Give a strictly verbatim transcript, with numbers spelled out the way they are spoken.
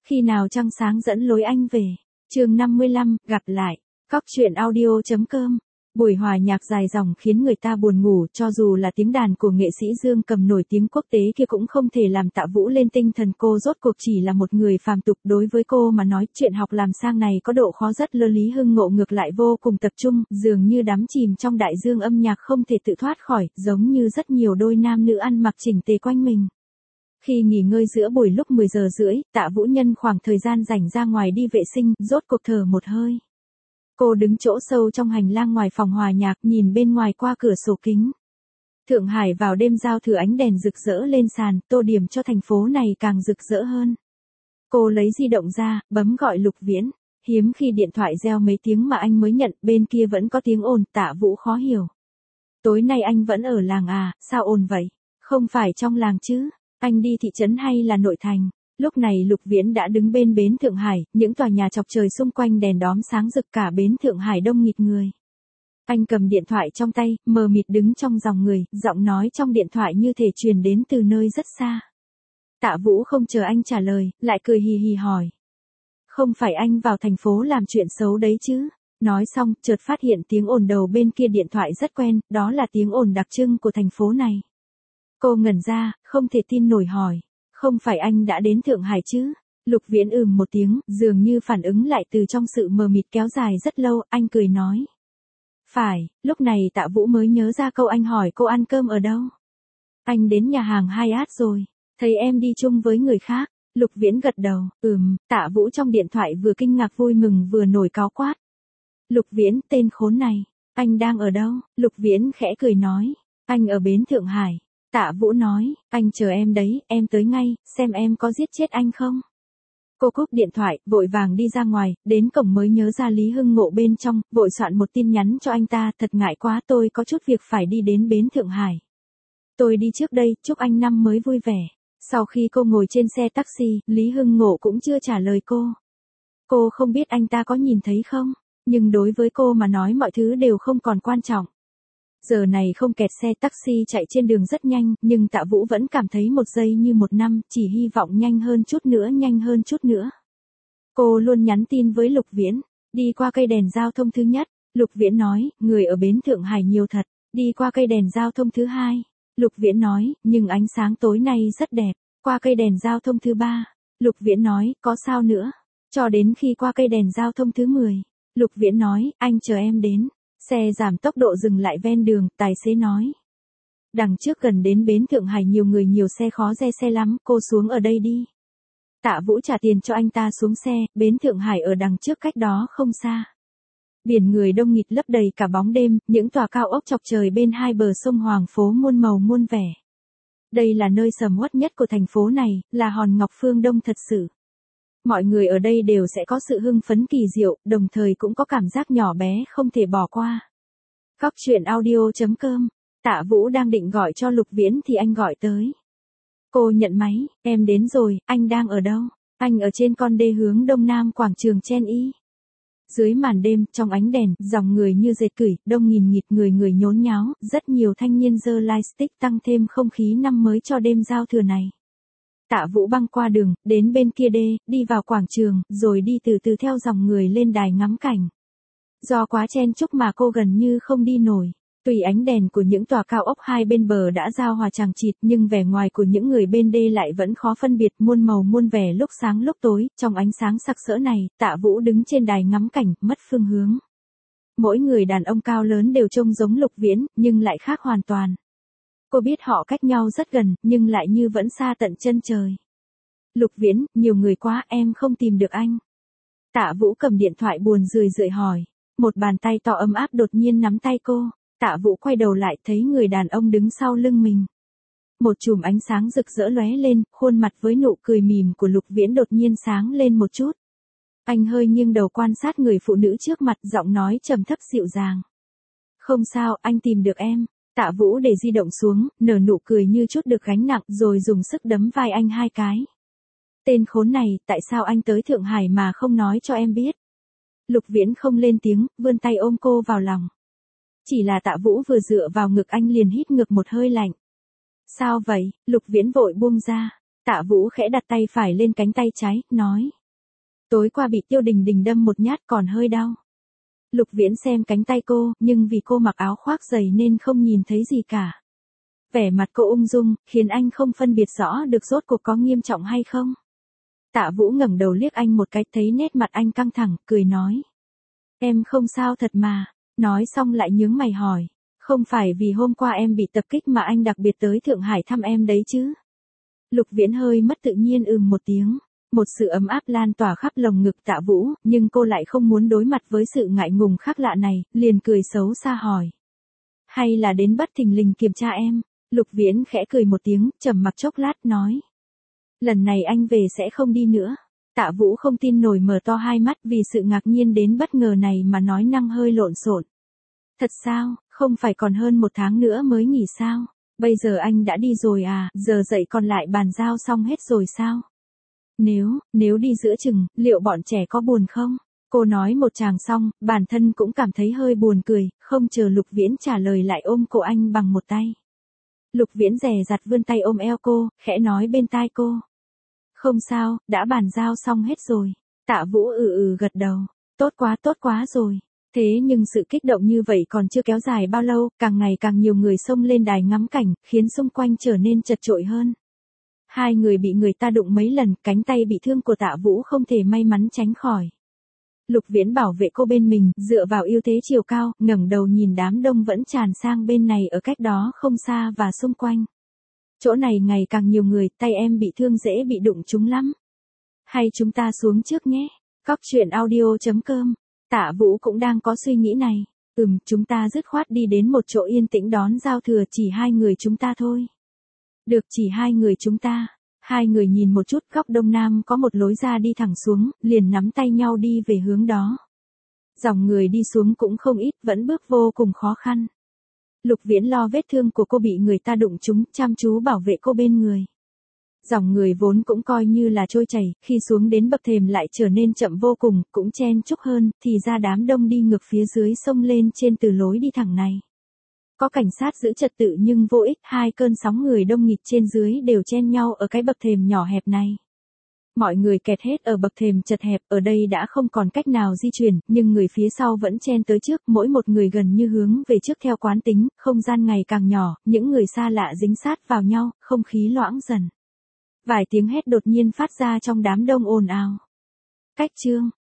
Khi nào trăng sáng dẫn lối anh về. Chương năm mươi lăm, gặp lại. Cóc truyện audio.com. Buổi hòa nhạc dài dòng khiến người ta buồn ngủ, cho dù là tiếng đàn của nghệ sĩ Dương Cầm nổi tiếng quốc tế kia cũng không thể làm Tạ Vũ lên tinh thần. Cô rốt cuộc chỉ là một người phàm tục, đối với cô mà nói chuyện học làm sang này có độ khó rất lớn. Lý Hưng Ngộ ngược lại vô cùng tập trung, dường như đắm chìm trong đại dương âm nhạc không thể tự thoát khỏi, giống như rất nhiều đôi nam nữ ăn mặc chỉnh tề quanh mình. Khi nghỉ ngơi giữa buổi lúc mười giờ rưỡi, Tạ Vũ nhân khoảng thời gian rảnh ra ngoài đi vệ sinh, rốt cuộc thở một hơi. Cô đứng chỗ sâu trong hành lang ngoài phòng hòa nhạc, nhìn bên ngoài qua cửa sổ kính. Thượng Hải vào đêm giao thừa, ánh đèn rực rỡ lên sàn, tô điểm cho thành phố này càng rực rỡ hơn. Cô lấy di động ra, bấm gọi Lục Viễn. Hiếm khi điện thoại reo mấy tiếng mà anh mới nhận, bên kia vẫn có tiếng ồn. Tạ Vũ khó hiểu. Tối nay anh vẫn ở làng à, sao ồn vậy? Không phải trong làng chứ? Anh đi thị trấn hay là nội thành? Lúc này Lục Viễn đã đứng bên bến Thượng Hải, những tòa nhà chọc trời xung quanh đèn đóm sáng rực, cả bến Thượng Hải đông nghịt người. Anh cầm điện thoại trong tay, mờ mịt đứng trong dòng người, giọng nói trong điện thoại như thể truyền đến từ nơi rất xa. Tạ Vũ không chờ anh trả lời, lại cười hì hì hỏi. Không phải anh vào thành phố làm chuyện xấu đấy chứ? Nói xong, chợt phát hiện tiếng ồn đầu bên kia điện thoại rất quen, đó là tiếng ồn đặc trưng của thành phố này. Cô ngẩn ra, không thể tin nổi hỏi. Không phải anh đã đến Thượng Hải chứ? Lục Viễn ừm một tiếng, dường như phản ứng lại từ trong sự mờ mịt kéo dài rất lâu, anh cười nói. Phải, lúc này Tạ Vũ mới nhớ ra câu anh hỏi cô ăn cơm ở đâu. Anh đến nhà hàng Hyatt rồi, thấy em đi chung với người khác. Lục Viễn gật đầu, ừm, Tạ Vũ trong điện thoại vừa kinh ngạc vui mừng vừa nổi cáu quát. Lục Viễn, tên khốn này, anh đang ở đâu? Lục Viễn khẽ cười nói, anh ở bến Thượng Hải. Tạ Vũ nói, anh chờ em đấy, em tới ngay, xem em có giết chết anh không. Cô cúp điện thoại, vội vàng đi ra ngoài, đến cổng mới nhớ ra Lý Hưng Ngộ bên trong, vội soạn một tin nhắn cho anh ta, thật ngại quá, tôi có chút việc phải đi đến bến Thượng Hải. Tôi đi trước đây, chúc anh năm mới vui vẻ. Sau khi cô ngồi trên xe taxi, Lý Hưng Ngộ cũng chưa trả lời cô. Cô không biết anh ta có nhìn thấy không, nhưng đối với cô mà nói mọi thứ đều không còn quan trọng. Giờ này không kẹt xe, taxi chạy trên đường rất nhanh, nhưng Tạ Vũ vẫn cảm thấy một giây như một năm, chỉ hy vọng nhanh hơn chút nữa, nhanh hơn chút nữa. Cô luôn nhắn tin với Lục Viễn, đi qua cây đèn giao thông thứ nhất, Lục Viễn nói, người ở bến Thượng Hải nhiều thật, đi qua cây đèn giao thông thứ hai, Lục Viễn nói, nhưng ánh sáng tối nay rất đẹp, qua cây đèn giao thông thứ ba, Lục Viễn nói, có sao nữa, cho đến khi qua cây đèn giao thông thứ mười, Lục Viễn nói, anh chờ em đến. Xe giảm tốc độ dừng lại ven đường, tài xế nói. Đằng trước gần đến bến Thượng Hải nhiều người nhiều xe khó re xe lắm, cô xuống ở đây đi. Tạ Vũ trả tiền cho anh ta xuống xe, bến Thượng Hải ở đằng trước cách đó không xa. Biển người đông nghịt lấp đầy cả bóng đêm, những tòa cao ốc chọc trời bên hai bờ sông Hoàng phố muôn màu muôn vẻ. Đây là nơi sầm uất nhất của thành phố này, là hòn ngọc phương Đông thật sự. Mọi người ở đây đều sẽ có sự hưng phấn kỳ diệu, đồng thời cũng có cảm giác nhỏ bé không thể bỏ qua. Cóc truyện audio.com. Tạ Vũ đang định gọi cho Lục Viễn thì anh gọi tới. Cô nhận máy, em đến rồi, anh đang ở đâu? Anh ở trên con đê hướng đông nam quảng trường Chen Y. Dưới màn đêm, trong ánh đèn, dòng người như dệt cửi, đông nghìn nghịt, người người nhốn nháo, rất nhiều thanh niên giơ lightstick tăng thêm không khí năm mới cho đêm giao thừa này. Tạ Vũ băng qua đường, đến bên kia đê, đi vào quảng trường, rồi đi từ từ theo dòng người lên đài ngắm cảnh. Do quá chen chúc mà cô gần như không đi nổi. Tùy ánh đèn của những tòa cao ốc hai bên bờ đã giao hòa chằng chịt, nhưng vẻ ngoài của những người bên đê lại vẫn khó phân biệt, muôn màu muôn vẻ, lúc sáng lúc tối. Trong ánh sáng sặc sỡ này, Tạ Vũ đứng trên đài ngắm cảnh, mất phương hướng. Mỗi người đàn ông cao lớn đều trông giống Lục Viễn, nhưng lại khác hoàn toàn. Cô biết họ cách nhau rất gần, nhưng lại như vẫn xa tận chân trời. Lục Viễn, nhiều người quá, em không tìm được anh. Tạ Vũ cầm điện thoại buồn rười rượi hỏi. Một bàn tay to ấm áp đột nhiên nắm tay cô. Tạ Vũ quay đầu lại thấy người đàn ông đứng sau lưng mình. Một chùm ánh sáng rực rỡ lóe lên, khuôn mặt với nụ cười mỉm của Lục Viễn đột nhiên sáng lên một chút. Anh hơi nghiêng đầu quan sát người phụ nữ trước mặt, giọng nói trầm thấp dịu dàng. Không sao, anh tìm được em. Tạ Vũ để di động xuống, nở nụ cười như chút được gánh nặng, rồi dùng sức đấm vai anh hai cái. Tên khốn này, tại sao anh tới Thượng Hải mà không nói cho em biết? Lục Viễn không lên tiếng, vươn tay ôm cô vào lòng. Chỉ là Tạ Vũ vừa dựa vào ngực anh liền hít ngược một hơi lạnh. Sao vậy? Lục Viễn vội buông ra. Tạ Vũ khẽ đặt tay phải lên cánh tay trái, nói. Tối qua bị Tiêu Đình Đình đâm một nhát còn hơi đau. Lục Viễn xem cánh tay cô, nhưng vì cô mặc áo khoác dày nên không nhìn thấy gì cả. Vẻ mặt cô ung dung, khiến anh không phân biệt rõ được rốt cuộc có nghiêm trọng hay không. Tạ Vũ ngẩng đầu liếc anh một cái, thấy nét mặt anh căng thẳng, cười nói. Em không sao thật mà. Nói xong lại nhướng mày hỏi. Không phải vì hôm qua em bị tập kích mà anh đặc biệt tới Thượng Hải thăm em đấy chứ? Lục Viễn hơi mất tự nhiên ừm một tiếng. Một sự ấm áp lan tỏa khắp lồng ngực Tạ Vũ, nhưng cô lại không muốn đối mặt với sự ngại ngùng khác lạ này, liền cười xấu xa hỏi. Hay là đến bất thình lình kiểm tra em? Lục Viễn khẽ cười một tiếng, trầm mặc chốc lát, nói. Lần này anh về sẽ không đi nữa. Tạ Vũ không tin nổi, mở to hai mắt vì sự ngạc nhiên đến bất ngờ này mà nói năng hơi lộn xộn. Thật sao, không phải còn hơn một tháng nữa mới nghỉ sao? Bây giờ anh đã đi rồi à, giờ dậy còn lại bàn giao xong hết rồi sao? Nếu, nếu đi giữa chừng, liệu bọn trẻ có buồn không? Cô nói một tràng xong, bản thân cũng cảm thấy hơi buồn cười, không chờ Lục Viễn trả lời lại ôm cổ anh bằng một tay. Lục Viễn dè dặt vươn tay ôm eo cô, khẽ nói bên tai cô. Không sao, đã bàn giao xong hết rồi. Tạ Vũ ừ ừ gật đầu. Tốt quá tốt quá rồi. Thế nhưng sự kích động như vậy còn chưa kéo dài bao lâu, càng ngày càng nhiều người xông lên đài ngắm cảnh, khiến xung quanh trở nên chật chội hơn. Hai người bị người ta đụng mấy lần, cánh tay bị thương của Tạ Vũ không thể may mắn tránh khỏi. Lục Viễn bảo vệ cô bên mình, dựa vào ưu thế chiều cao, ngẩng đầu nhìn đám đông vẫn tràn sang bên này ở cách đó không xa và xung quanh. Chỗ này ngày càng nhiều người, tay em bị thương dễ bị đụng trúng lắm. Hay chúng ta xuống trước nhé. Cóc truyện audio chấm com. Tạ Vũ cũng đang có suy nghĩ này. Ừm, chúng ta dứt khoát đi đến một chỗ yên tĩnh đón giao thừa, chỉ hai người chúng ta thôi. Được, chỉ hai người chúng ta. Hai người nhìn một chút, góc đông nam có một lối ra đi thẳng xuống, liền nắm tay nhau đi về hướng đó. Dòng người đi xuống cũng không ít, vẫn bước vô cùng khó khăn. Lục Viễn lo vết thương của cô bị người ta đụng trúng, chăm chú bảo vệ cô bên người. Dòng người vốn cũng coi như là trôi chảy, khi xuống đến bậc thềm lại trở nên chậm vô cùng, cũng chen chúc hơn, thì ra đám đông đi ngược phía dưới xông lên trên từ lối đi thẳng này. Có cảnh sát giữ trật tự nhưng vô ích, hai cơn sóng người đông nghịt trên dưới đều chen nhau ở cái bậc thềm nhỏ hẹp này. Mọi người kẹt hết ở bậc thềm chật hẹp, ở đây đã không còn cách nào di chuyển, nhưng người phía sau vẫn chen tới trước, mỗi một người gần như hướng về trước theo quán tính, không gian ngày càng nhỏ, những người xa lạ dính sát vào nhau, không khí loãng dần. Vài tiếng hét đột nhiên phát ra trong đám đông ồn ào. Cách chương